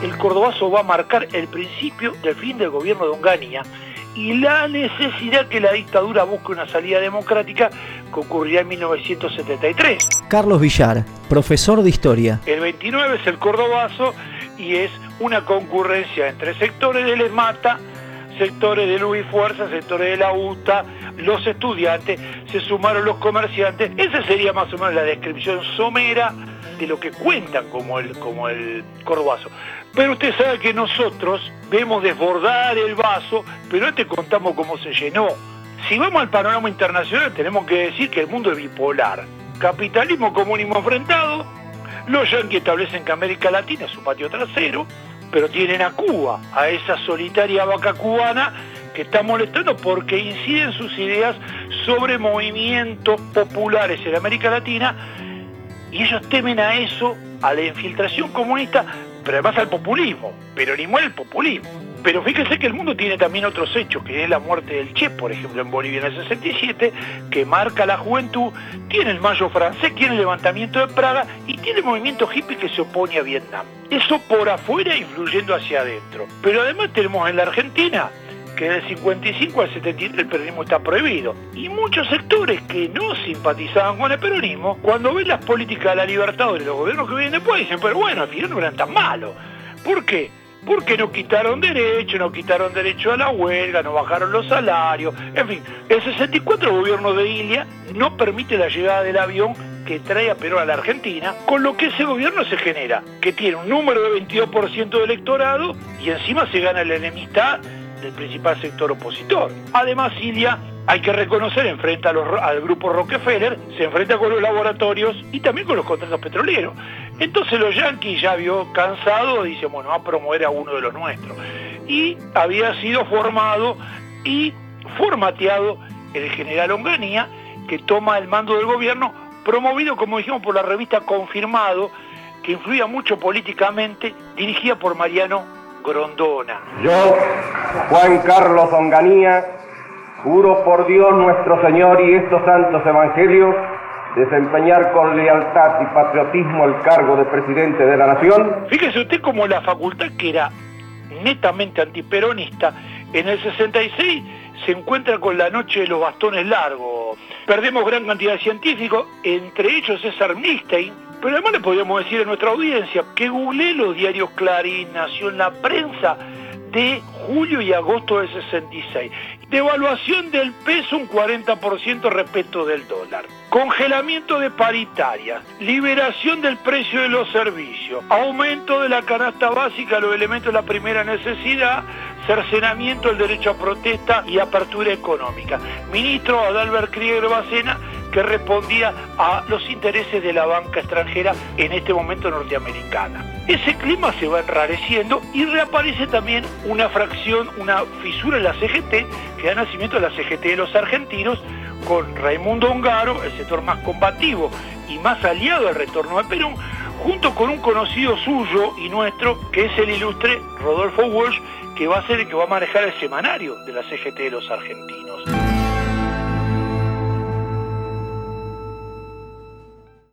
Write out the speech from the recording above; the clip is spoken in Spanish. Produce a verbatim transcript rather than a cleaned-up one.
el cordobazo va a marcar el principio del fin del gobierno de Onganía y la necesidad que la dictadura busque una salida democrática que ocurrirá en mil novecientos setenta y tres. Carlos Villar, profesor de Historia. El veintinueve es el cordobazo y es una concurrencia entre sectores del ESMATA, sectores de Luz y Fuerza, sectores de la U T A, los estudiantes, se sumaron los comerciantes. Esa sería más o menos la descripción somera de lo que cuentan como el, como el cordobazo. Pero usted sabe que nosotros vemos desbordar el vaso, pero no te contamos cómo se llenó. Si vamos al panorama internacional, tenemos que decir que el mundo es bipolar. Capitalismo, comunismo enfrentado. Los yanquis establecen que América Latina es su patio trasero, pero tienen a Cuba, a esa solitaria vaca cubana que está molestando porque inciden sus ideas sobre movimientos populares en América Latina, y ellos temen a eso, a la infiltración comunista, pero además al populismo. Peronismo es el populismo. Pero fíjese que el mundo tiene también otros hechos, que es la muerte del Che, por ejemplo, en Bolivia en el sesenta y siete, que marca la juventud, tiene el Mayo francés, tiene el levantamiento de Praga y tiene el movimiento hippie que se opone a Vietnam. Eso por afuera influyendo hacia adentro. Pero además tenemos en la Argentina que del cincuenta y cinco al setenta y tres el peronismo está prohibido. Y muchos sectores que no simpatizaban con el peronismo, cuando ven las políticas de la Libertadores y los gobiernos que vienen después, dicen, pero bueno, al final no eran tan malos. ¿Por qué? Porque no quitaron derechos, no quitaron derecho a la huelga, no bajaron los salarios, en fin. El sesenta y cuatro el gobierno de Ilia no permite la llegada del avión que trae a Perón a la Argentina, con lo que ese gobierno se genera, que tiene un número de veintidós por ciento de electorado y encima se gana la enemistad del principal sector opositor. Además, Ilia, hay que reconocer, enfrenta a los, al grupo Rockefeller, se enfrenta con los laboratorios y también con los contratos petroleros. Entonces los yanquis ya vio cansado, dicen, bueno, va a promover a uno de los nuestros. Y había sido formado y formateado el general Onganía, que toma el mando del gobierno, promovido, como dijimos, por la revista Confirmado, que influía mucho políticamente, dirigida por Mariano Grondona. Yo, Juan Carlos Onganía, juro por Dios nuestro Señor y estos santos evangelios, desempeñar con lealtad y patriotismo el cargo de presidente de la nación. Fíjese usted como la facultad, que era netamente antiperonista, en el sesenta y seis se encuentra con la noche de los bastones largos. Perdemos gran cantidad de científicos, entre ellos César Milstein, pero además le podríamos decir a nuestra audiencia que googleé los diarios Clarín, Nación, La Prensa, de julio y agosto del sesenta y seis. Devaluación del peso un cuarenta por ciento respecto del dólar. Congelamiento de paritarias. Liberación del precio de los servicios. Aumento de la canasta básica, los elementos de la primera necesidad. Cercenamiento del derecho a protesta y apertura económica. Ministro Adalbert Krieger Bacena, que respondía a los intereses de la banca extranjera, en este momento norteamericana. Ese clima se va enrareciendo y reaparece también una fracción, una fisura en la C G T, que da nacimiento a la C G T de los argentinos, con Raimundo Ongaro, el sector más combativo y más aliado al retorno de Perón, junto con un conocido suyo y nuestro, que es el ilustre Rodolfo Walsh, que va a ser el que va a manejar el semanario de la C G T de los argentinos.